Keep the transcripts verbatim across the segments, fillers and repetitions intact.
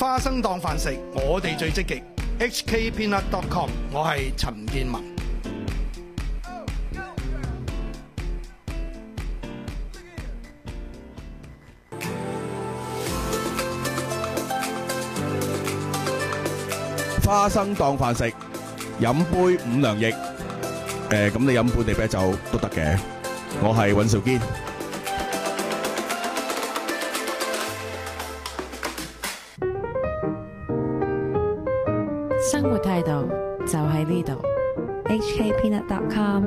花生當飯食，我哋最積極。H K Peanut dot com， 我係陳建文。 花生當飯食，飲杯五糧液。誒，咁你飲本地啤酒都得嘅。我係尹兆堅。 生活態度就喺呢度。 H K Peanut dot com。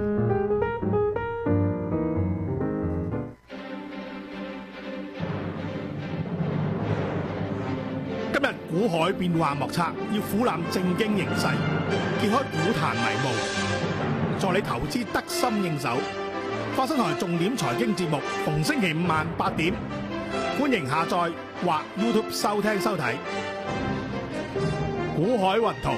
今日股海變幻莫測，要俯瞰正經形勢，揭開股壇迷霧，助你投資得心應手。花生台重點財經節目，逢星期五晚八點，歡迎下載或 YouTube 收聽收睇。股海雲圖。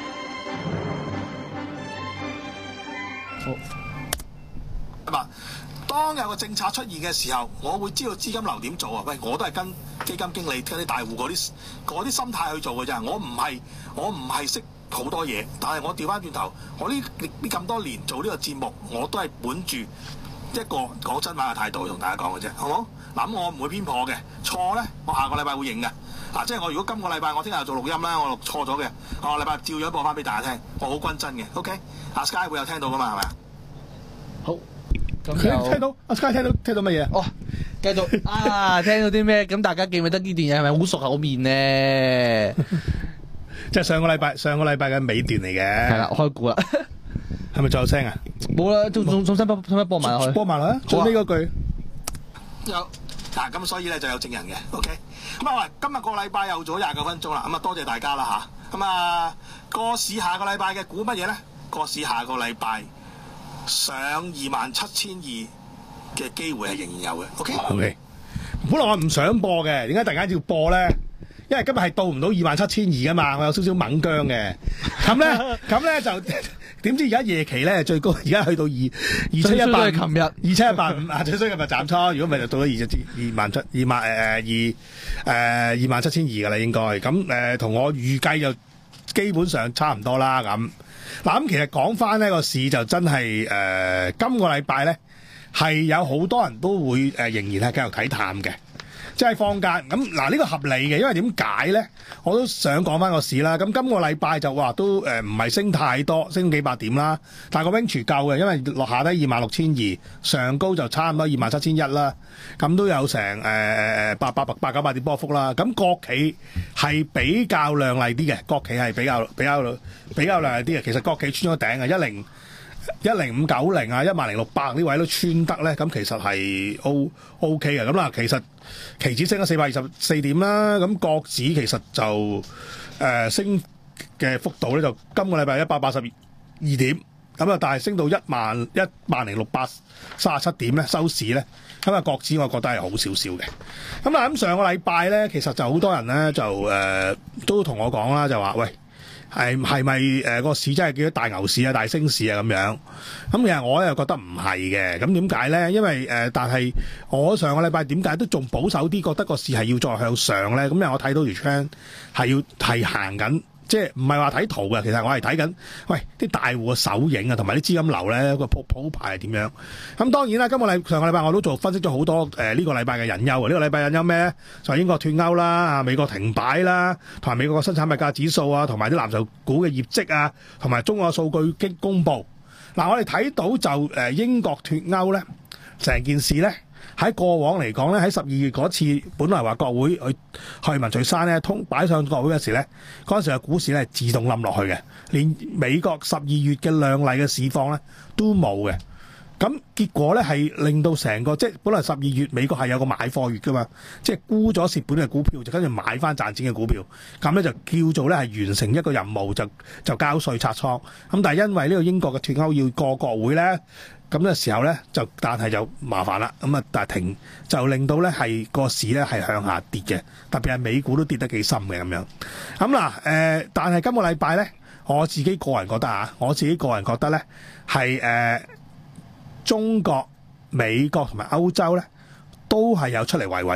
好。當有個政策出現嘅時候，我會知道資金流點做啊！喂，我都係跟基金經理、跟啲大戶嗰啲嗰啲心態去做嘅啫。我唔係我唔係識好多嘢，但係我調翻轉頭，我呢呢咁多年做呢個節目，我都係本住一個講真話嘅態度同大家講嘅啫，好冇？嗱，咁我唔會偏頗嘅，錯咧，我下個禮拜會認嘅。啊，即係我如果今個禮拜我聽日做錄音啦，我錄錯咗嘅，下個禮拜照樣播翻俾大家聽，我好均真嘅 ，OK？ 阿 Sky 會有聽到噶嘛？係咪啊？ 好。 佢聽到阿 Sky 聽到聽到乜嘢？ 哦，繼續啊！聽到啲咩？咁大家記唔記得呢段嘢係咪好熟口面呢？ 即係上個禮拜上個禮拜嘅尾段嚟嘅。 係啦，開估啦。 係咪再有聲啊？ 冇啦，仲仲重新播，重新播埋落去。 播埋落去，最尾嗰句。 有嗱，咁所以咧就有證人嘅 ，OK。咁啊，今日個禮拜又做咗廿九分鐘啦，咁啊多謝大家啦吓。咁啊，個市下個禮拜嘅估乜嘢咧？個市下個禮拜上二萬七千二嘅機會係仍然有嘅 ，OK。 OK。本來我唔想播嘅，點解突然間要播咧？因為今日係到唔到二萬七千二噶嘛，我有少少猛姜嘅。咁咧，咁咧就點知而家夜期咧最高，而家去到二二七一八， 琴日二七一八五啊，最衰今日斬倉，如果唔係就到咗二七二萬七二萬誒誒二誒二萬七千二噶啦，應該咁誒同我預計就基本上差唔多啦咁。嗱咁其實講翻呢個市就真係誒、呃、今個禮拜咧係有好多人都會誒、呃、仍然係繼續睇淡嘅。即係放假咁嗱，呢個合理嘅，因為點解咧？我都想講翻個市啦。咁今個禮拜就話都誒唔係升太多，升幾百點啦。但係個 range 夠嘅，因為落下低二萬六千二，上高就差唔多二萬七千一啦。咁都有成誒誒八八百八九百點波幅啦。咁國企係比較亮麗啲嘅，國企係比較比較比較亮麗啲嘅。其實國企穿咗頂啊，一零一零五九零啊，一萬零六百呢位都穿得咧，咁其實係 O O K 嘅。咁嗱，其實期指升咗四百二十四點啦，咁國指其實就誒、呃、升嘅幅度咧，就今個禮拜一百八十二點，咁啊，但係升到一萬一萬零六百三十七點咧，收市咧，咁啊國指我覺得係好少少嘅。咁嗱，咁上個禮拜咧，其實就好多人咧就誒、呃、都同我講啦，就話喂。係係咪誒個市真係叫做大牛市啊、大升市啊咁樣？咁其實我又覺得唔係嘅。咁點解咧？因為誒、呃，但係我上個禮拜點解都仲保守啲，覺得個市係要再向上咧？咁因為我睇到條 trend 係要係行緊，即係唔係話睇圖嘅。其實我係睇緊，喂啲大戶嘅手影啊，同埋啲資金流咧個鋪鋪排係點樣？咁當然啦，今個禮上個禮拜我都做分析咗好多誒呢、呃這個禮拜嘅隱憂啊。呢、這個禮拜隱憂咩咧？就係英國脫歐啦，啊美國停擺啦，同埋美國嘅生產物價指數啊，同埋啲藍籌股嘅業績啊，同埋中國數據經公佈。嗱、呃，我哋睇到就誒、呃、英國脫歐咧，成件事咧。喺過往嚟講咧，喺十二月嗰次，本來話國會去去文翠珊咧通擺上國會嘅時咧，嗰陣時嘅股市咧係自動冧落去嘅，連美國十二月嘅亮麗嘅市況咧都冇嘅。咁結果咧係令到成個即係本來十二月美國係有個買貨月噶嘛，即係沽咗蝕本嘅股票，就跟住買翻賺錢嘅股票，咁咧就叫做咧係完成一個任務，就就交稅拆倉。咁但係因為呢個英國嘅脫歐要過國會咧。咁嘅時候咧，就但係就麻煩啦。咁啊，但係停就令到咧係個市咧係向下跌嘅，特別係美股都跌得幾深嘅咁樣。咁嗱誒，但係今個禮拜咧，我自己個人覺得啊，我自己個人覺得咧係誒中國、美國同埋歐洲咧都係有出嚟維穩嘅，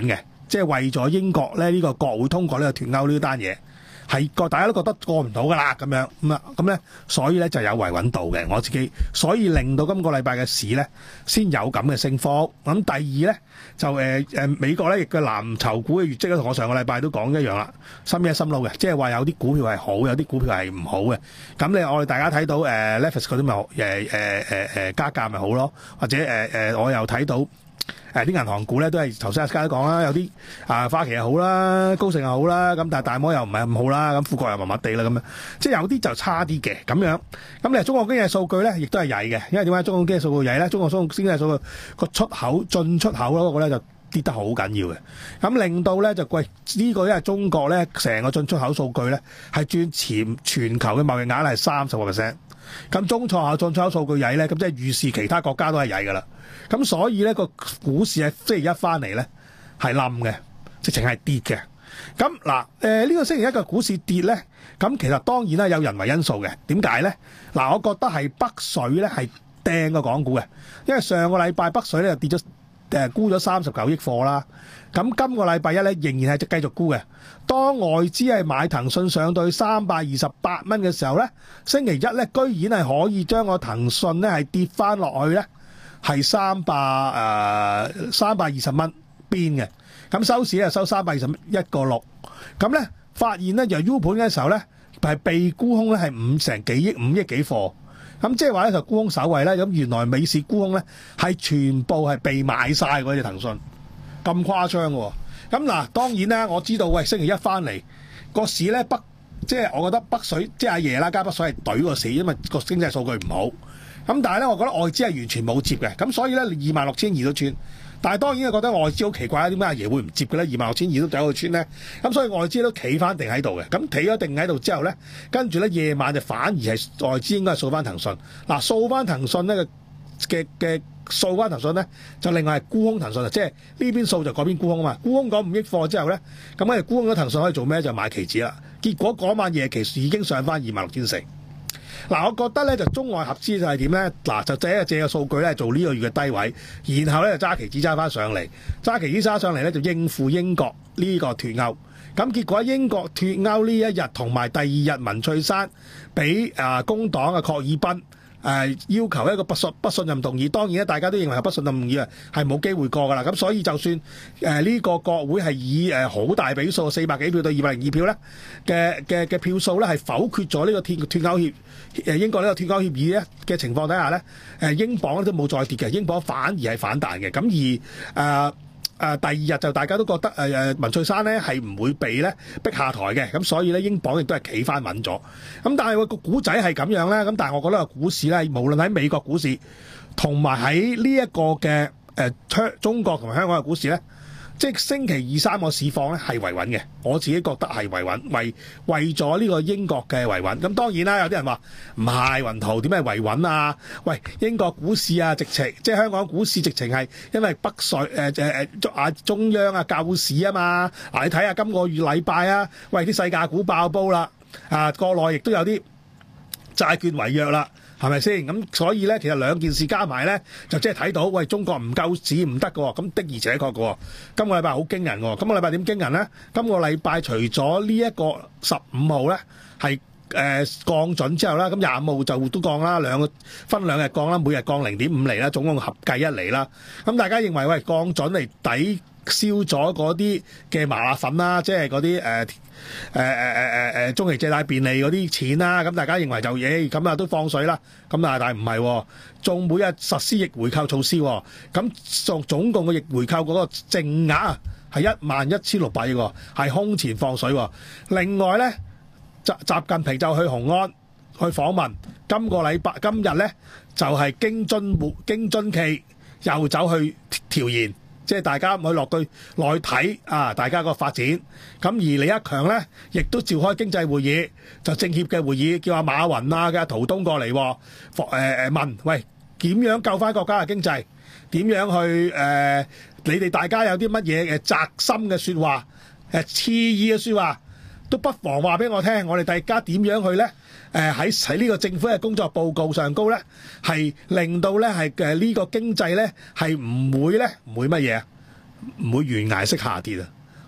即係為咗英國咧呢、呢個國會通過呢個脱歐呢單嘢。係個大家都覺得過唔到㗎啦，咁樣咁啊咁咧，所以咧就有維穩度嘅我自己，所以令到今個禮拜嘅市咧先有咁嘅升幅。咁第二咧就誒誒、呃、美國咧亦嘅藍籌股嘅業績咧，同我上個禮拜都講一樣啦，深一深撈嘅，即係話有啲股票係好，有啲股票係唔好嘅。咁你我哋大家睇到誒 Netflix 嗰啲咪誒誒誒誒加價咪好咯，或者誒誒、呃、我又睇到。誒啲銀行股咧都係頭先阿嘉都講啦，有啲啊花旗又好啦，高盛又好啦，咁但係大摩又唔係咁好啦，咁富國又麻麻地啦咁樣，即係有啲就差啲嘅咁樣。咁你中國經濟數據咧，亦都係曳嘅，因為點解中國經濟數據曳咧？中國經濟數據個出口進出口嗰個咧就跌得好緊要嘅，咁令到咧就貴呢個因為中國咧成個進出口數據咧係佔全全球嘅貿易額係三十個 percent。咁中錯口進出口數據曳咧，咁即係預示其他國家都係曳噶啦。咁所以咧個股市係星期一翻嚟咧係冧嘅，直情係跌嘅。咁嗱誒呢個星期一嘅股市跌咧，咁其實當然啦有人為因素嘅。點解咧？嗱，我覺得係北水咧係掟個港股嘅，因為上個禮拜北水咧就跌咗誒沽咗三十九億貨啦。咁今個禮拜一咧仍然係繼續沽嘅。當外資係買騰訊上到三百二十八蚊嘅時候咧，星期一咧居然係可以將個騰訊咧係跌翻落去咧，係三百誒三百二十蚊邊嘅。咁收市咧收三百二十一個六。咁咧發現咧由 U 盤嘅時候咧係被沽空咧係五成幾億五億幾貨。咁即係話咧就沽空守衞咧，咁原來美市沽空咧係全部係被買晒嗰隻騰訊。咁誇張喎！咁嗱，當然啦，我知道喂，星期一翻嚟個市咧北，即係我覺得北水即係阿爺啦，加北水係懟個市，因為個經濟數據唔好。咁但係咧，我覺得外資係完全冇接嘅，咁所以咧二萬六千二都穿。但係當然係覺得外資好奇怪啦，點解阿爺會唔接嘅咧？二萬六千二都走去穿咧，咁所以外資都企翻定喺度嘅。咁企咗定喺度之後咧，跟住咧夜晚就反而係外資應該係掃翻騰訊。嗱，掃翻騰訊咧嘅嘅。掃翻騰訊咧，就另外係沽空騰訊啊！即係呢邊掃就嗰邊沽空啊嘛。沽空嗰五億貨之後咧，咁我哋沽空咗騰訊可以做咩？就買期指啦。結果嗰晚夜期已經上翻二萬六千四。嗱，我覺得咧就中外合資就係點咧？嗱，就借一借個數據咧做呢個月嘅低位，然後咧就揸期指揸翻上嚟，揸期指揸上嚟咧就應付英國呢個脱歐。咁結果英國脱歐呢一日同埋第二日文翠珊俾啊工黨嘅郝爾彬。誒、呃、要求一個不信不信任動議，當然咧大家都認為係不信任動議啊，係冇機會過㗎啦。咁所以就算誒呢、呃這個國會係以誒好、呃、大比數四百幾票對二百零二票咧嘅嘅嘅票數咧係否決咗呢個脱脱歐協誒英國呢個脱歐協議咧嘅情況底下咧，誒、呃、英鎊都冇再跌嘅，英鎊反而係反彈嘅。咁而誒。呃誒、呃、第二日就大家都覺得誒誒、呃、文翠珊咧係唔會被咧逼下台嘅，咁所以咧英鎊亦都係企翻穩咗。咁但係個股仔係咁樣咧，咁但係我覺得個股市咧，無論喺美國股市同埋喺呢一個嘅誒香中國同埋香港嘅股市咧，即係星期二三個市況咧係維穩嘅。我自己覺得係維穩，為為咗呢個英國嘅維穩。咁當然啦，有啲人話唔係雲圖點解維穩啊？喂，英國股市啊，直情即係香港股市直情係因為北水誒誒誒啊中央啊救市啊嘛。嗱、啊，你睇下今個月禮拜啊，喂啲細價股爆煲啦，啊國內亦都有啲債券違約啦。係咪先？咁所以咧，其實兩件事加埋咧，就即係睇到，喂，中國唔夠市唔得嘅喎，咁的而且確嘅喎。今個禮拜好驚人喎，今個禮拜點驚人咧？今個禮拜除咗呢一個十五號咧係誒降準之後啦，咁廿五號就都降啦，兩個分兩日降啦，每日降零點五厘啦，總共合計一厘啦。咁大家認為喂降準嚟抵消咗嗰啲嘅麻辣粉啦，即係嗰啲誒誒誒誒誒誒中期借貸便利嗰啲錢啦，咁大家認為就嘢咁啊都放水啦，咁啊但係唔係，仲每日實施逆回購措施，咁總總共嘅逆回購嗰個淨額啊係一萬一千六百億喎，係空前放水。另外咧，習習近平就去雄安去訪問，今個禮拜今日咧就係、是、京津滬京津冀又走去調研。即係大家去落對內睇啊，大家個發展。咁而李克強咧，亦都召開經濟會議，就政協嘅會議，叫阿馬雲啊嘅阿陶東過嚟，誒、呃、誒問，喂，點樣救翻國家嘅經濟？點樣去誒、呃？你哋大家有啲乜嘢誒扎心嘅説話，誒刺意嘅説話，都不妨話俾我聽。我哋大家點樣去咧？誒喺喺呢個政府嘅工作報告上高咧，係令到咧係誒呢個經濟咧係唔會咧唔會乜嘢啊？唔會懸崖式下跌啊！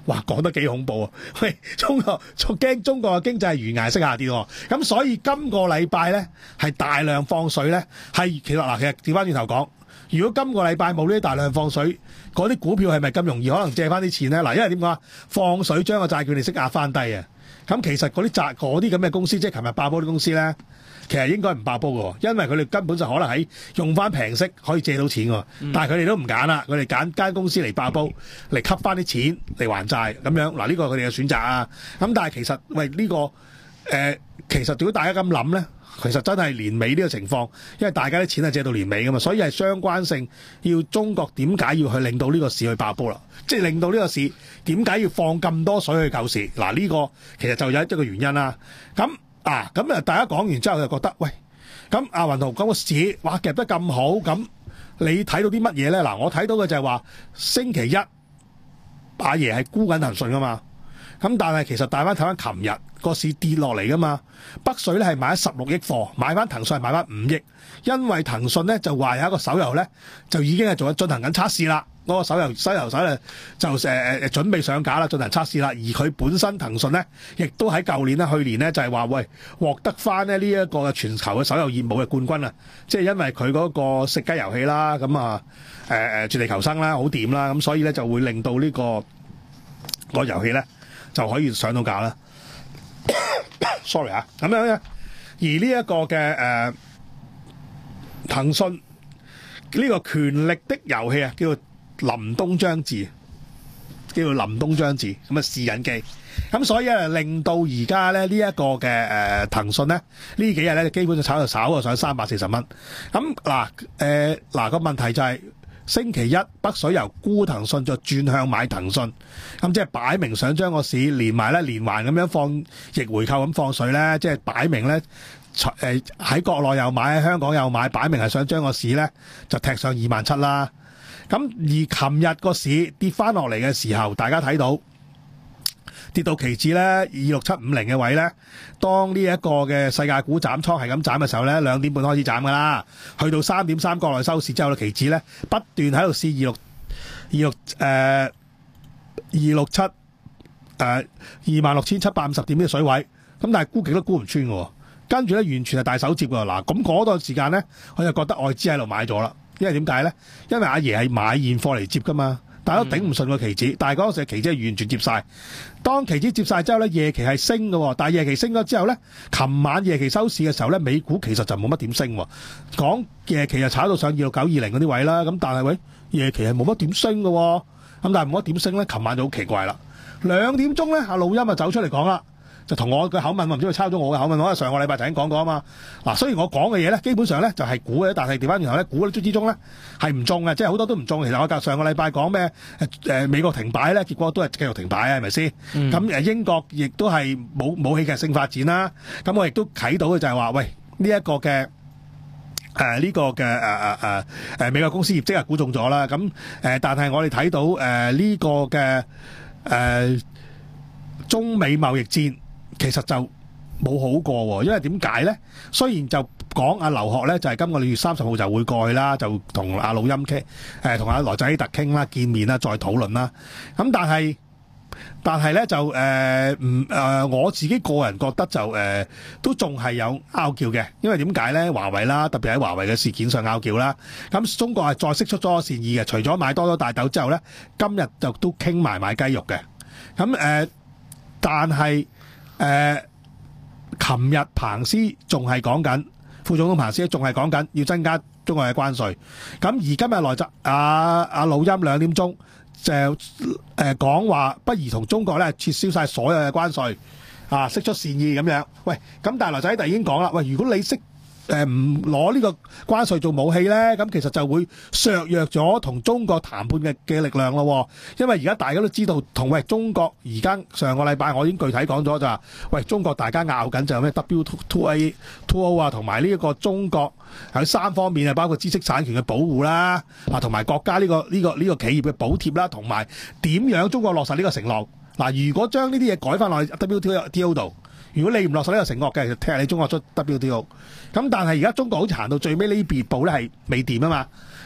哇，講得幾恐怖啊！喂，中國仲驚中國嘅經濟係懸崖式下跌喎，咁所以今個禮拜咧係大量放水咧，係其實嗱，其實調翻轉頭講，如果今個禮拜冇呢啲大量放水，嗰啲股票係咪咁容易可能借翻啲錢咧？嗱，因為點講啊？放水將個債券利息壓翻低啊！咁其實嗰啲債嗰啲咁嘅公司，即係琴日爆煲啲公司咧，其實應該唔爆煲嘅，因為佢哋根本就可能喺用翻平息可以借到錢喎，嗯、但係佢哋都唔揀啦，佢哋揀間公司嚟爆煲，嚟吸翻啲錢嚟還債咁樣。嗱，呢個佢哋嘅選擇啊。咁但係其實喂呢、呢個誒、呃，其實如果大家咁諗咧，其實真係年尾呢個情況，因為大家啲錢係借到年尾噶嘛，所以係相關性。要中國點解要去令到呢個市去爆煲啦？即係令到呢個市點解要放咁多水去救市？嗱，呢個其實就有一個原因啦。咁啊，咁啊，大家講完之後就覺得，喂，咁阿雲圖講個市，哇夾得咁好，咁你睇到啲乜嘢咧？嗱，我睇到嘅就係話星期一阿爺係沽緊騰訊噶嘛，咁但係其實大家睇翻琴日個市跌落嚟噶嘛，北水咧係買咗十六億貨，買翻騰訊係買翻五億，因為騰訊咧就話有一個手遊咧就已經係做緊進行緊測試啦。嗰、那個手遊手遊手咧就誒誒、呃、準備上架啦，進行測試啦。而佢本身騰訊咧，亦都喺舊年咧、去年咧就係、是、話喂獲得翻咧呢一個嘅全球嘅手遊業務嘅冠軍啊！即係因為佢嗰個食雞遊戲啦，咁啊誒誒絕地求生啦，好掂啦，咁所以咧就會令到呢、這個、這個遊戲咧就可以上到架啦。sorry 啊，咁樣嘅。而呢一個嘅誒騰訊呢個權力的遊戲啊，叫做林東張智，叫做林東張智咁啊試引機，咁所以咧令到而家咧呢一個嘅誒騰訊咧呢幾日咧基本上炒就炒啊上三百四十蚊。咁嗱誒嗱個問題就係、是、星期一北水由沽騰訊就轉向買騰訊，咁即係擺明想將個市連埋咧連環咁樣放逆回購咁放水咧，即係擺明咧誒喺國內又買喺香港又買，擺明係想將個市咧就踢上二萬七啦。咁而琴日個市跌翻落嚟嘅時候，大家睇到跌到期指咧二六七五零嘅位咧，當呢一個嘅世界股斬倉係咁斬嘅時候咧，兩點半開始斬噶啦，去到三點三國內收市之後嘅期指咧不斷喺度試二六二六誒二六七誒二萬六千七百五十點呢個水位，咁但係沽極都沽唔穿嘅，跟住咧完全係大手接㗎嗱，咁嗰段時間咧我就覺得外資喺度買咗啦。因為點解咧？因為阿爺係買現貨嚟接噶嘛，大家都頂唔順個期指，但係嗰陣時期指係完全接晒。當期指接晒之後咧，夜期係升嘅，但係夜期升咗之後咧，琴晚夜期收市嘅時候咧，美股其實就冇乜點升。講夜期就炒到上二六九二零嗰啲位啦，咁但係喂夜期係冇乜點升嘅，咁但係冇乜點升咧，琴晚就好奇怪啦。兩點鐘咧，阿老陰就走出嚟講啦。就同我嘅口吻，我唔知佢抄咗我嘅口吻。我喺上個禮拜曾經講過啊嘛。嗱，雖然我講嘅嘢咧，基本上咧就係估嘅，但係調翻轉頭咧，估之中咧係唔中嘅，即係好多都唔中。其實我隔上個禮拜講咩誒美國停擺咧，結果都係繼續停擺啊，係咪先？咁、嗯、英國亦都係冇冇戲劇性發展啦。咁我亦都睇到嘅就係話，喂呢一、這個嘅誒呢個嘅誒誒誒誒美國公司業績係估中咗啦。咁誒、呃，但係我哋睇到誒呢、呃這個嘅誒、呃、中美貿易戰。其實就冇好過，因為點解咧？雖然就講阿劉鶴咧，就係今個月三十號就會過去啦，就同阿老陰傾，誒同阿羅仔希特傾啦，見面啦，再討論啦。咁但係但係咧就誒唔誒，我自己個人覺得就誒、呃、都仲係有拗撬嘅，因為點解咧？華為啦，特別喺華為嘅事件上拗撬啦。咁中國係再釋出咗善意嘅，除咗買多咗大豆之後咧，今日就都傾埋買雞肉嘅。咁誒、呃，但係。誒、呃，琴日彭斯仲係講緊，副總統彭斯仲係講緊要增加中國嘅關稅。咁而今日來集阿阿老陰兩點鐘就誒講話，不如同中國咧撤銷晒所有嘅關稅，啊，釋出善意咁樣。喂，咁但係來仔弟已經講啦，喂，如果你識誒唔攞呢個關稅做武器咧，咁其實就會削弱咗同中國談判嘅嘅力量咯。因為而家大家都知道，同喂中國而家上個禮拜我已經具體講咗就話，喂中國大家拗緊就係咩 W two A two O 啊，同埋呢一個中國喺三方面啊，包括知識產權嘅保護啦，啊同埋國家呢個呢個呢個企業嘅補貼啦，同埋點樣中國落實呢個承諾。嗱，如果將呢啲嘢改翻落去 W T O 度。如果你唔落實呢個承諾嘅，就踢下你中國出 W T O。咁但係而家中國好似行到最尾呢邊步咧係未掂啊嘛，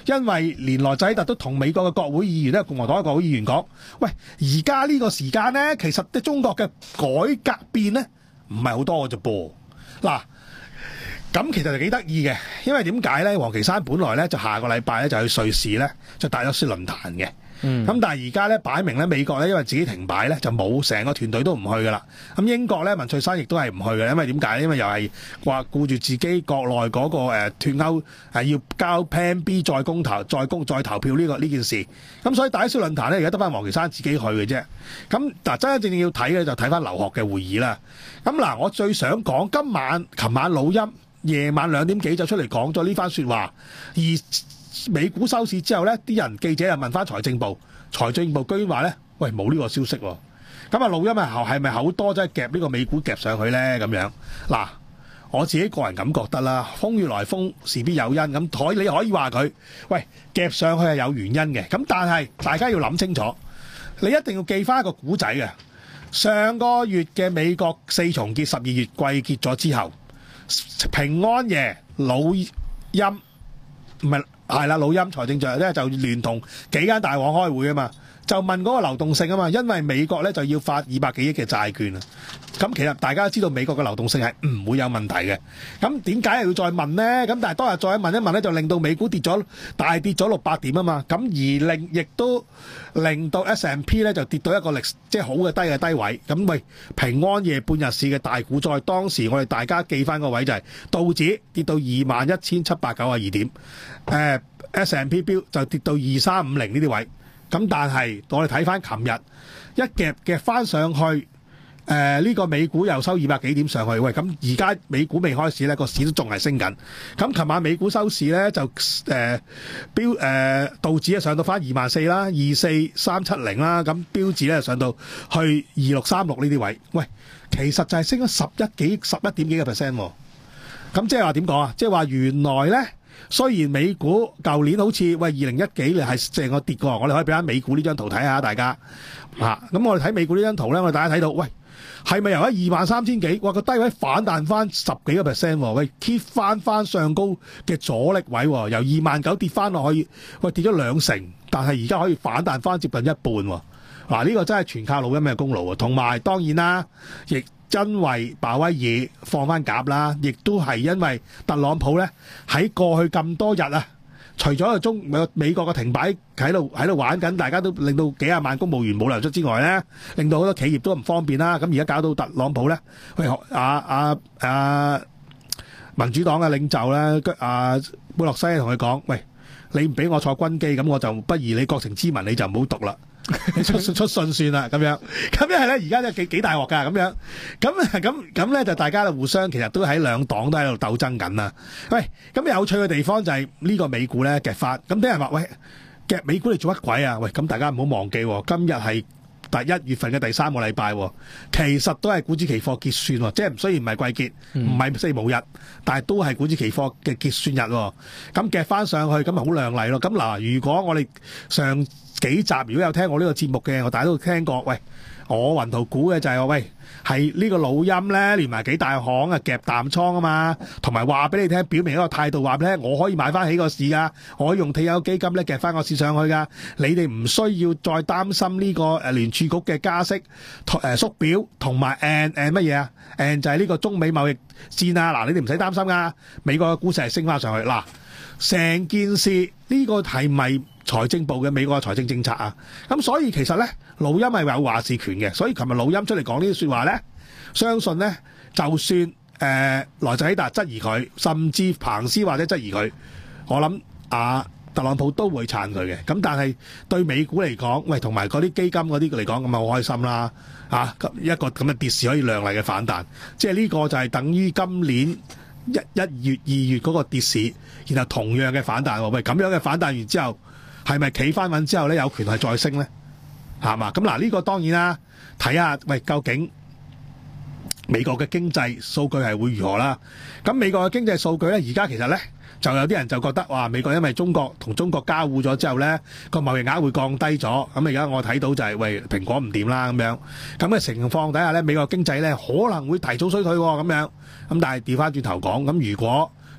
因為連來仔特都同美國嘅國會議員咧，共和黨嘅國會議員講：喂，而家呢個時間咧，其實啲中國嘅改革變咧唔係好多嘅啫噃。嗱，咁其實就幾得意嘅，因為點解咧？王岐山本來咧就下個禮拜咧就去瑞士咧就達沃斯論壇嘅。 嗯， 咁但係而家咧擺明咧美國咧因為自己停擺咧就冇成個團隊都唔去噶啦。咁英國咧文翠珊亦都係唔去嘅，因為點解？因為又係話顧住自己國內嗰、那個誒脱歐係要交 Plan B 再公投再公再投票呢、這個呢件事。咁所以達沃斯論壇咧而家得翻王岐山自己去嘅啫。咁嗱真真正正要睇嘅就睇翻劉鶴嘅會議啦。咁嗱我最想講今晚琴晚老陰夜晚兩點幾就出嚟講咗呢番説話，而美股收市之後呢，啲人記者又問翻財政部，財政部居然話呢：「喂冇呢個消息喎。」咁啊，老陰啊，係咪口多真係夾呢個美股夾上去呢？咁樣嗱，我自己個人咁覺得啦，風雨來風事必有因，咁可你可以話佢喂夾上去係有原因嘅。咁但係大家要諗清楚，你一定要記翻一個古仔嘅。上個月嘅美國四重結十二月季結咗之後，平安夜老陰唔係。係啦，老陰財政長咧就聯同幾間大行開會啊嘛，就問嗰個流動性啊嘛，因為美國咧就要發二百幾億嘅債券啊。咁其實大家都知道美國嘅流動性係唔會有問題嘅。咁點解又要再問呢？咁但係當日再問一問咧，就令到美股跌咗大跌咗六百點啊嘛。咁而令亦都令到 S and P 咧就跌到一個歷即係好嘅低嘅低位。咁喂，平安夜半日市嘅大股災，當時我哋大家記翻個位就係道指跌到二萬一千七百九十二點，誒 S and P 標就跌到二三五零呢啲位。咁但係我哋睇翻琴日一夾夾翻上去，誒、呃、呢、這個美股又收二百幾點上去。喂，咁而家美股未開市咧，個市都仲係升緊。咁琴晚美股收市咧就誒、呃、標誒、呃、道指啊上到翻二萬四啦，二四三七零啦。咁標指咧上到去二六三六呢啲位。喂，其實就係升咗十一幾十一點幾個 percent 喎。咁即係話點講啊？即係話原來咧。雖然美股舊年好似喂二零一幾年係成個跌過，我哋可以俾翻美股呢張圖睇下大家嚇。咁、啊、我哋睇美股呢張圖咧，我哋大家睇到，喂係咪由一二萬三千幾，哇個低位反彈翻十幾個 percent 喎？喂 keep 翻翻上高嘅阻力位喎，由二萬九跌翻落去，喂跌咗兩成，但係而家可以反彈翻接近一半喎。嗱、啊、呢、呢個真係全靠老陰嘅功勞喎。同埋當然啦，亦因為鮑威爾放翻鴿啦，亦都係因為特朗普咧喺過去咁多日啊，除咗個中美國嘅停擺喺度喺度玩緊，大家都令到幾廿萬公務員冇糧出之外咧，令到好多企業都唔方便啦。咁而家搞到特朗普咧，喂阿阿阿民主黨嘅領袖咧，阿、啊、貝洛西同佢講：喂，你唔俾我坐軍機，咁我就不如你國情咨文你就唔好讀啦。你出出信算啦，咁樣咁一係咧，而家就幾幾大鑊噶咁樣，咁咁咁咧就大家就互相其實都喺兩黨都喺度鬥爭緊啦。喂，咁有趣嘅地方就係呢個美股咧夾翻，咁啲人話喂夾美股你做乜鬼啊？喂，咁大家唔好忘記，今日係第一月份嘅第三個禮拜，其實都係股指期貨結算，即係雖然唔係季結，唔係四無日，但係都係股指期貨嘅結算日。咁夾翻上去，咁咪好亮麗咯。咁嗱，如果我哋上幾集如果有聽我呢個節目嘅，我大家都聽過。喂，我雲圖估嘅就係、是、話，喂係呢個老陰咧，連埋幾大行啊夾淡倉啊嘛，同埋話俾你聽，表明一個態度，話俾你聽，我可以買翻起個市噶，我可以用退休基金咧夾翻個市上去噶。你哋唔需要再擔心呢個誒聯儲局嘅加息誒縮表，同埋誒誒乜嘢啊？誒就係呢個中美貿易戰啊！嗱，你哋唔使擔心噶，美國嘅股市係升翻上去嗱。成件事呢、這個係咪財政部嘅美國嘅財政政策啊？咁所以其實咧，老陰係有話事權嘅。所以琴日老陰出嚟講呢啲説話咧，相信咧，就算誒萊特希達質疑佢，甚至彭斯或者質疑佢，我諗啊特朗普都會撐佢嘅。咁但係對美股嚟講，喂同埋嗰啲基金嗰啲嚟講，咁咪好開心啦嚇、啊！一個咁嘅跌市可以亮麗嘅反彈，即係呢個就係等於今年一一月、二月嗰個跌市，然後同樣嘅反彈喎。喂，咁樣嘅反彈完之後，係咪企翻穩之後咧有權係再升咧？係嘛？咁嗱，呢個當然啦，睇下喂究竟美國嘅經濟數據係會如何啦。咁美國嘅經濟數據咧，而家其實咧就有啲人就覺得哇，美國因為中國同中國交互咗之後咧，個貿易額會降低咗。咁而家我睇到就係、是、喂蘋果唔掂啦咁樣。咁嘅情況底下咧，美國經濟咧可能會提早衰退喎咁樣。咁但係調翻轉頭講，咁如果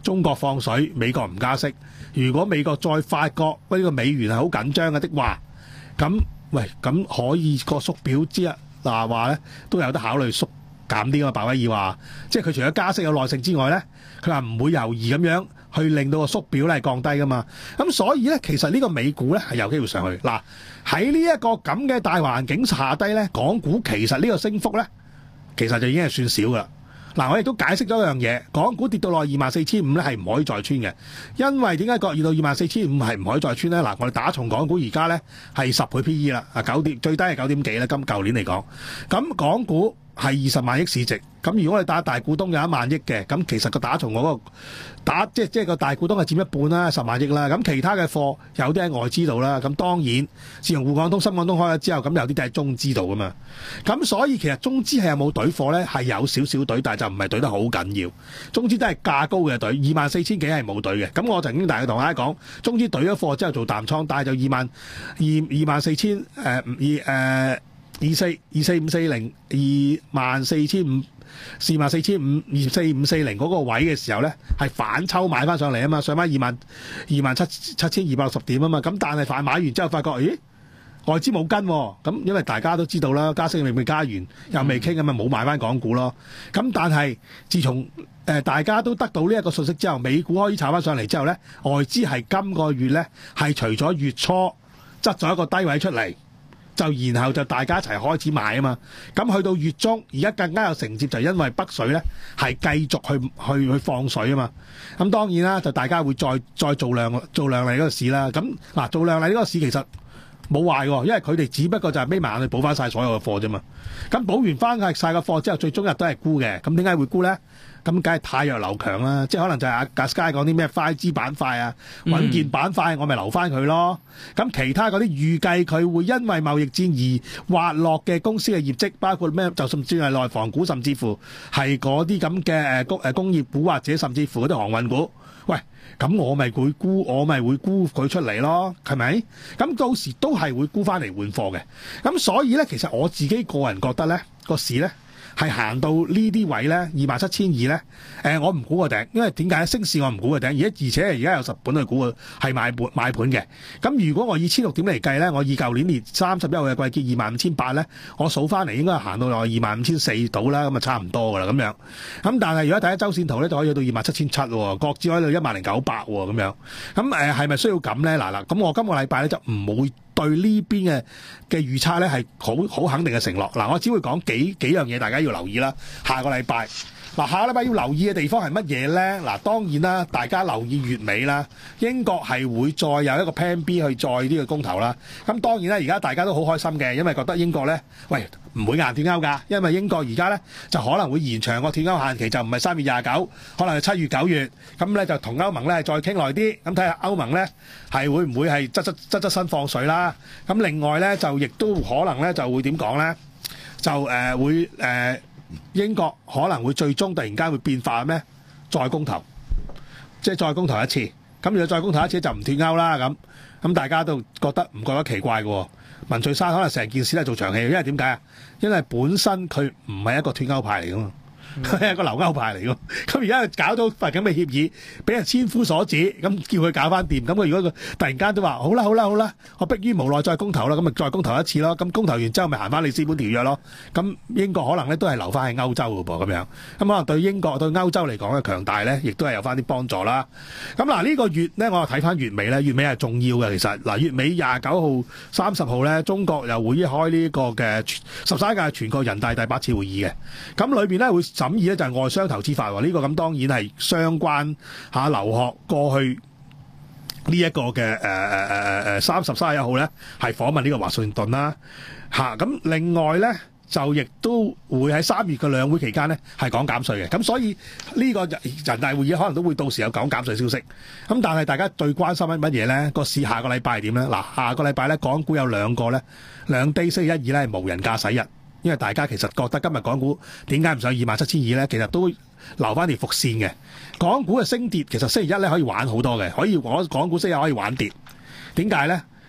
中國放水，美國唔加息。如果美國再發覺喂呢個美元係好緊張嘅的話，咁喂咁可以個縮表之一嗱話咧都有得考慮縮減啲啊。鮑威爾話，即係佢除咗加息有耐性之外咧，佢話唔會猶豫咁樣去令到個縮表咧降低噶嘛。咁所以咧，其實呢個美股咧係有機會上去。嗱喺呢一個咁嘅大環境下低咧，港股其實呢個升幅咧，其實就已經係算少噶啦。嗱，我亦都解釋咗一樣嘢，港股跌到落二萬四千五咧，係唔可以再穿嘅。因為點解過二到二萬四千五係唔可以再穿咧？嗱，我哋打從港股而家咧係十倍 P E 啦，啊九點最低係九點幾咧，今舊年嚟講，咁港股係二十萬億市值，咁如果我哋打大股東有一萬億嘅，咁其實個打從嗰個打即係即係個大股東係佔一半啦，十萬億啦，咁其他嘅貨有啲喺外資度啦，咁當然自從滬港通、深港通開咗之後，咁有啲都係中資度噶嘛，咁所以其實中資係有冇隊貨咧？係有少少隊，但係就唔係隊得好緊要。中資都係價高嘅隊，二萬四千幾係冇隊嘅。咁我曾經大概同大家講，中資隊咗貨之後做淡倉，但係就二萬二二萬四千誒二誒。二四二四五四零二萬四千五四萬四千五二四五四零嗰個位嘅時候咧，係反抽買翻上嚟啊嘛，上翻二萬二萬七七千二百六十點啊嘛，咁但係反買完之後發覺，咦外資冇跟喎，咁因為大家都知道啦，加息未未加完又未傾咁咪冇買翻港股咯。咁但係自從誒、呃、大家都得到呢一個信息之後，美股可以炒翻上嚟之後咧，外資係今個月咧係除咗月初執咗一個低位出嚟。就然後就大家一齊開始買啊嘛，咁去到月中而家更加有承接，就因為北水咧係繼續去去去放水啊嘛，咁當然啦，就大家會再再做量做量嚟嗰個市啦。咁嗱做量嚟呢個市其實冇壞喎，因為佢哋只不過就係眯埋眼去補翻晒所有嘅貨啫嘛。咁補完翻晒個貨之後，最終日都係沽嘅。咁點解會沽咧？咁梗係太弱流強啦，即係可能就係阿 Gasky 講啲咩 five G 板塊啊、穩健板塊，我咪留翻佢咯。咁其他嗰啲預計佢會因為貿易戰而滑落嘅公司嘅業績，包括咩？就甚至係內房股，甚至乎係嗰啲咁嘅誒工誒工業股，或者甚至乎嗰啲航運股。喂，咁我咪會沽，我咪會沽佢出嚟咯，係咪？咁到時都係會沽翻嚟換貨嘅。咁所以咧，其實我自己個人覺得咧，個市咧。係行到呢啲位咧，二萬七千二咧，誒我唔估個頂，因為點解升市我唔估個頂，而且而且而家有十本去估係買盤買盤嘅。咁如果我以千六點嚟計咧，我以舊年年三十一號嘅季結二萬五千八咧，我數翻嚟應該行到落二萬五千四到啦，咁啊差唔多噶啦咁樣。咁但係如果睇下周線圖咧，就可以去到二萬七千七喎，國指可以到一萬零九百喎咁樣。咁誒係咪需要咁咧？嗱嗱，咁我今個禮拜咧就唔會對呢邊嘅嘅預測咧係好好肯定嘅承諾。嗱，我只會講幾幾樣嘢，大家要留意啦。下個禮拜嗱，下個禮拜要留意嘅地方係乜嘢咧？嗱，當然啦，大家留意月尾啦，英國係會再有一個 Plan B 去載呢個公投啦。咁當然啦，而家大家都好開心嘅，因為覺得英國咧，喂唔會硬脫歐㗎，因為英國而家咧就可能會延長個脫歐限期，就唔係三月廿九，可能係七月九月。咁咧就同歐盟咧再傾耐啲，咁睇下歐盟咧係會唔會係側側側側身放水啦。咁另外咧就亦都可能咧就會點講咧？就誒、呃、會誒。呃英國可能會最終突然間會變化咩？再公投，即係再公投一次。咁如果再公投一次就唔脫歐啦。咁咁大家都覺得唔覺得奇怪嘅喎？文翠珊可能成件事都係做長戲，因為點解啊？因為本身佢唔係一個脫歐派嚟㗎嘛。佢係個留歐派嚟㗎，咁而家搞到份咁嘅協議，俾人千夫所指，咁叫佢搞翻掂。咁佢如果佢突然間都話好啦好啦好啦，我迫於無奈再公投啦，咁咪再公投一次咯。咁公投完之後咪行翻里斯本條約咯。咁英國可能咧都係留翻喺歐洲㗎噃，咁樣咁可能對英國對歐洲嚟講嘅強大咧，亦都係有翻啲幫助啦。咁嗱呢個月咧，我睇翻月尾咧，月尾係重要嘅。其實嗱，月尾廿九號、三十號咧，中國又會開呢個嘅十三屆全國人大第八次會議嘅。咁裏邊咧會審議咧就係外商投資法喎，呢、這個咁當然係相關嚇、啊、留學過去呢一個嘅誒誒誒誒誒三十三十一號咧係訪問呢個華盛頓啦嚇。咁、啊、另外咧就亦都會喺三月嘅兩會期間咧係講減稅嘅。咁所以呢個人大會議可能都會到時有講減稅消息。咁但係大家最關心緊乜嘢咧？個市下個禮拜係點咧？嗱，下個禮拜咧港股有兩個咧兩 day 星期一二咧係無人駕駛日。因為大家其實覺得今日港股點解唔上二萬七千二咧？其實都留翻條伏線嘅。港股嘅升跌其實星期一咧可以玩好多嘅，可以我港股星期一可以玩跌。點解咧？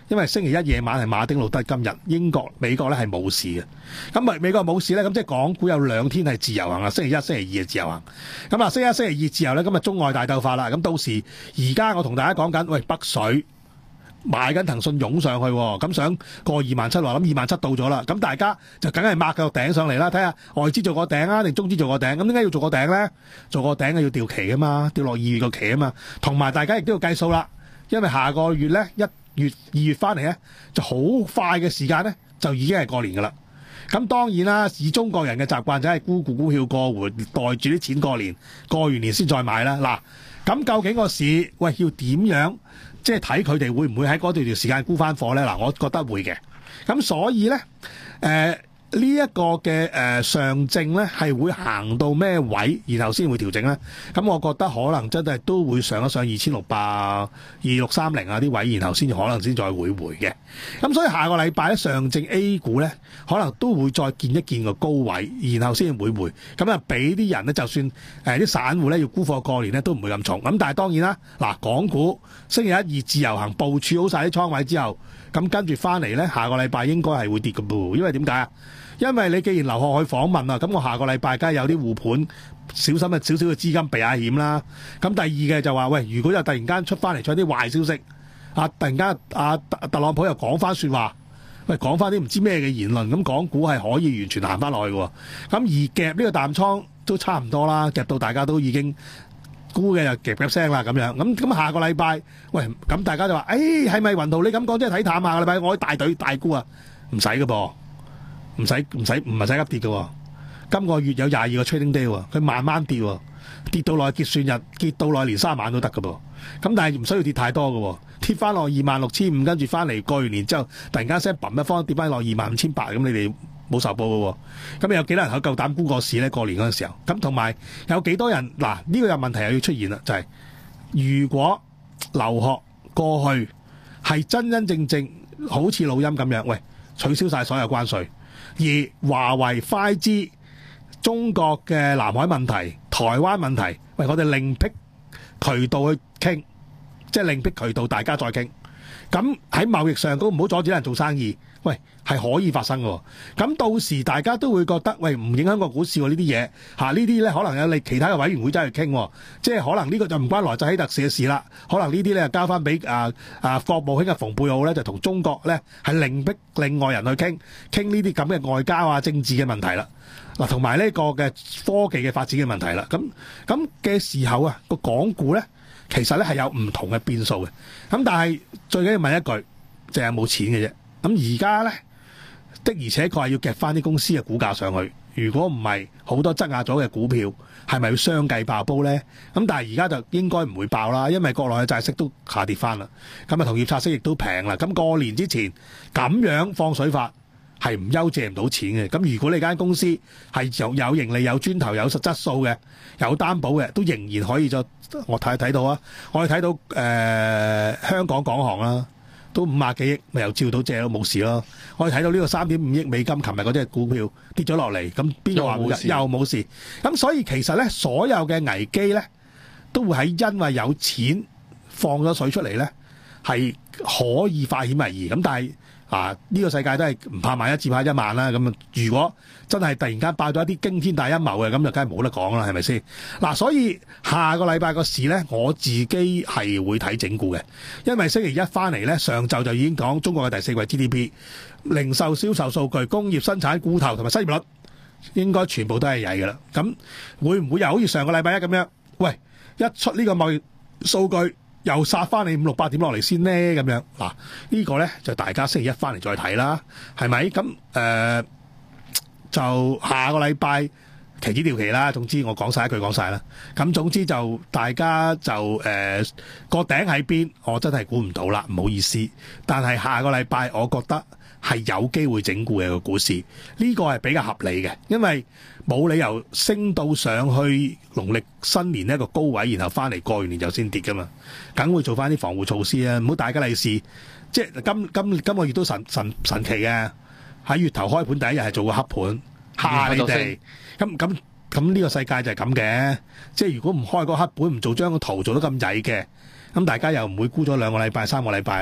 因為星期一夜晚係馬丁路德金日，英國美國咧係冇事嘅。咁咪美國冇事咧，咁即係港股有兩天係自由行啊，星期一、星期二係自由行。咁啊，星期一、星期二自由咧，今日中外大鬥法啦。咁到時而家我同大家講緊，喂北水買緊騰訊湧上去，咁想過二萬七，話諗二萬七到咗啦。咁大家就梗係擘個頂上嚟啦，睇下外資做個頂啊，定中資做個頂。咁點解要做個頂咧？做個頂係要調期啊嘛，調落二月個期啊嘛。同埋大家亦都要計數啦，因為下個月咧一月二月翻嚟咧，就好快嘅時間咧，就已經係過年噶啦。咁當然啦，以中國人嘅習慣就係沽股股票過活，袋住啲錢過年，過完年先再買啦。嗱，咁究竟個市喂要點樣？即係睇佢哋會唔會喺嗰段條時間沽翻貨咧？嗱，我覺得會嘅。咁所以咧，誒、呃。呢一個嘅誒上證咧係會行到咩位，然後先會調整咧？咁我覺得可能真係都會上一上二千六百、二六三零啊啲位，然後先可能先再會回嘅。咁所以下個禮拜咧，上證 A 股咧可能都會再見一見個高位，然後先會回。咁啊，俾啲人咧，就算誒啲散戶咧要沽貨過年咧，都唔會咁重。咁但係當然啦，嗱，港股星期一二自由行部署好晒啲倉位之後，咁跟住翻嚟咧，下個禮拜應該係會跌嘅噃。因為點解啊？因為你既然留學去訪問啊，咁我下個禮拜梗係有啲護盤，小心啊少少嘅資金避下險啦。咁第二嘅就話，喂，如果又突然間出翻嚟出啲壞消息，啊，突然間啊特朗普又講翻説話，喂，講翻啲唔知咩嘅言論，咁港股係可以完全行翻落去嘅。咁而夾呢個淡倉都差唔多啦，夾到大家都已經沽嘅又夾夾聲啦咁樣。咁咁下個禮拜，喂，咁大家就話，誒係咪雲圖你咁講即係睇淡下個禮拜？我大隊大沽啊，唔使嘅噃。唔使唔使唔係使急跌嘅，今個月有廿二個 trading day 喎，佢慢慢跌，跌到落結算日，跌到落連三晚都得嘅噃。咁但係唔需要跌太多嘅，跌翻落二萬六千五，跟住翻嚟過完年之後，突然間聲砰一方跌翻落二萬五千八，咁你哋冇受報嘅。咁有幾多人夠膽沽個市咧？過年嗰陣時候，咁同埋有幾多人嗱？呢個有問題又要出現啦，就係如果留學過去係真真正正好似老陰咁樣，喂，取消晒所有關稅。而華為 五 G、中國嘅南海問題、台灣問題，喂，我哋另闢渠道去傾，即係另闢渠道，大家再傾。咁喺貿易上都唔好阻止人做生意，喂，係可以發生嘅。咁到時大家都會覺得，喂，唔影響個股市喎呢啲嘢嚇，呢啲咧可能有你其他嘅委員會走去傾，即係可能呢個就唔關萊澤希特事嘅事啦。可能呢啲咧交翻俾啊啊國務卿嘅蓬佩奧咧，就同中國咧係另闢另外人去傾傾呢啲咁嘅外交啊政治嘅問題啦。嗱，同埋呢個嘅科技嘅發展嘅問題啦。咁咁嘅時候啊，個港股咧。其實咧係有唔同嘅變數嘅，咁但係最緊要問一句，就係冇錢嘅啫。咁而家咧的而且確係要夾翻啲公司嘅股價上去，如果唔係好多質押咗嘅股票，係咪要相繼爆煲咧？咁但係而家就應該唔會爆啦，因為國內嘅債息都下跌翻啦，咁啊同業拆息亦都平啦。咁過年之前咁樣放水法係唔憂借唔到錢嘅。咁如果你間公司係有有盈利、有磚頭、有實質素嘅、有擔保嘅，都仍然可以就。我睇睇到啊，我哋睇到誒、呃、香港港行啦，都五廿幾億，咪又照到借咯，冇事咯。我哋睇到呢個三點五億美金，琴日嗰隻股票跌咗落嚟，咁邊個話又冇事？咁所以其實咧，所有嘅危機咧，都會喺因為有錢放咗水出嚟咧，係可以化險為夷。咁但係啊，呢、這個世界都係唔怕萬一，只怕一萬啦。咁如果真係突然間爆咗一啲驚天大陰謀嘅，咁就梗係冇得講啦，係咪先？嗱、啊，所以下個禮拜個市咧，我自己係會睇整固嘅，因為星期一翻嚟咧，上晝就已經講中國嘅第四季 G D P、零售銷售數據、工業生產、股頭同埋失業率，應該全部都係曳嘅啦。咁會唔會又好似上個禮拜一咁樣？喂，一出呢個貿易數據，又殺翻你五六百點落嚟先呢？咁樣嗱，呢、呢個咧就大家星期一翻嚟再睇啦，係咪？咁誒。呃就下個禮拜期指調期啦，總之我講晒一句講晒啦。咁總之就大家就誒個頂喺邊，我真係估唔到啦，唔好意思。但係下個禮拜我覺得係有機會整固嘅個股市，呢個係比較合理嘅，因為冇理由升到上去農曆新年一個高位，然後翻嚟過完年就先跌噶嘛，梗會做翻啲防護措施啊，唔好大吉利是，即係今今今個月都神神神奇嘅。喺月頭開盤第一日係做個黑盤嚇你哋，咁咁咁呢個世界就係咁嘅，即係如果唔開個黑盤，唔做張個圖做得咁曳嘅，咁大家又唔會沽咗兩個禮拜、三個禮拜啦。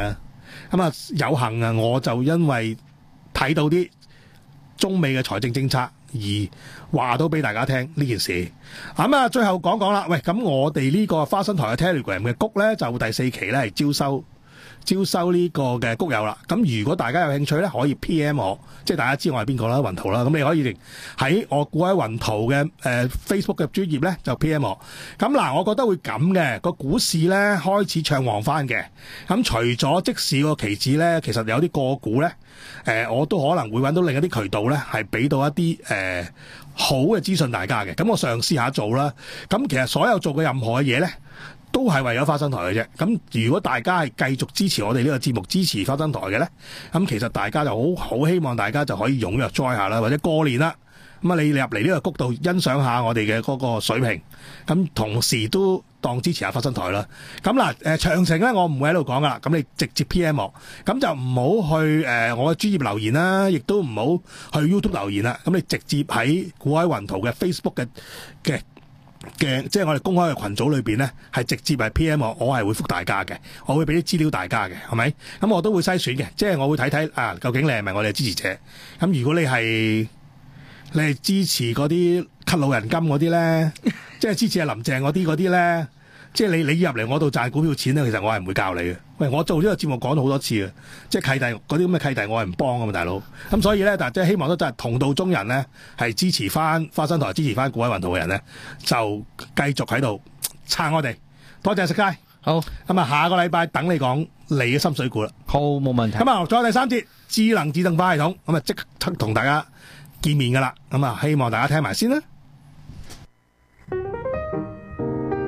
咁啊有幸啊，我就因為睇到啲中美嘅財政政策而話到俾大家聽呢件事。咁啊，最後講講啦，喂，咁我哋呢個花生台嘅 Telegram 嘅谷咧，就第四期咧係招收招收呢個嘅谷友啦。咁如果大家有興趣咧，可以 P M 我，即係大家知我係邊個啦，雲圖啦。咁你可以喺我估喺雲圖嘅誒、呃、Facebook 嘅專頁咧就 P M 我。咁嗱，我覺得會咁嘅，個股市咧開始暢旺翻嘅。咁除咗即市個期指咧，其實有啲個股咧，誒、呃、我都可能會揾到另一啲渠道咧，係俾到一啲誒、呃、好嘅資訊大家嘅。咁我嘗試下做啦。咁其實所有做嘅任何嘅嘢咧，都係為咗花生台嘅啫。咁如果大家係繼續支持我哋呢個節目，支持花生台嘅咧，咁其實大家就好好希望大家就可以踴躍 join 下啦，或者過年啦，咁啊你入嚟呢個谷度欣賞下我哋嘅嗰個水平，咁同時都當支持下花生台啦。咁嗱誒詳情咧，我唔會喺度講噶啦，咁你直接 P M 我，咁就唔好去誒、呃、我嘅專頁留言啦，亦都唔好去 YouTube 留言啦。咁你直接喺股海雲圖嘅 Facebook 嘅嘅。嘅即係我哋公開嘅群組裏邊咧，係直接係 P M 我，我係會覆大家嘅，我會俾啲資料大家嘅，係咪？咁我都會篩選嘅，即係我會睇睇啊，究竟你係咪我哋嘅支持者？咁如果你係你係支持嗰啲咳老人金嗰啲咧，即係支持阿林鄭嗰啲嗰啲咧，即係你你入嚟我度賺股票錢咧，其實我係唔會教你嘅。喂，我做呢個節目講咗好多次嘅，即係契弟嗰啲咁嘅契弟，我係唔幫噶嘛，大佬。咁所以咧，但係即係希望都真係同道中人咧，係支持翻花生台，支持翻股海雲圖嘅人咧，就繼續喺度撐我哋。多謝食街。 好， 咁啊，下個禮拜等你講你嘅心水股啦。 好，冇問題。 咁啊，仲有第三節智能自動化系統，咁啊即刻同大家見面噶啦。咁啊，希望大家聽埋先啦。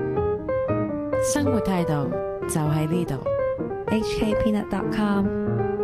生活態度就喺呢度。 H K peanut dot com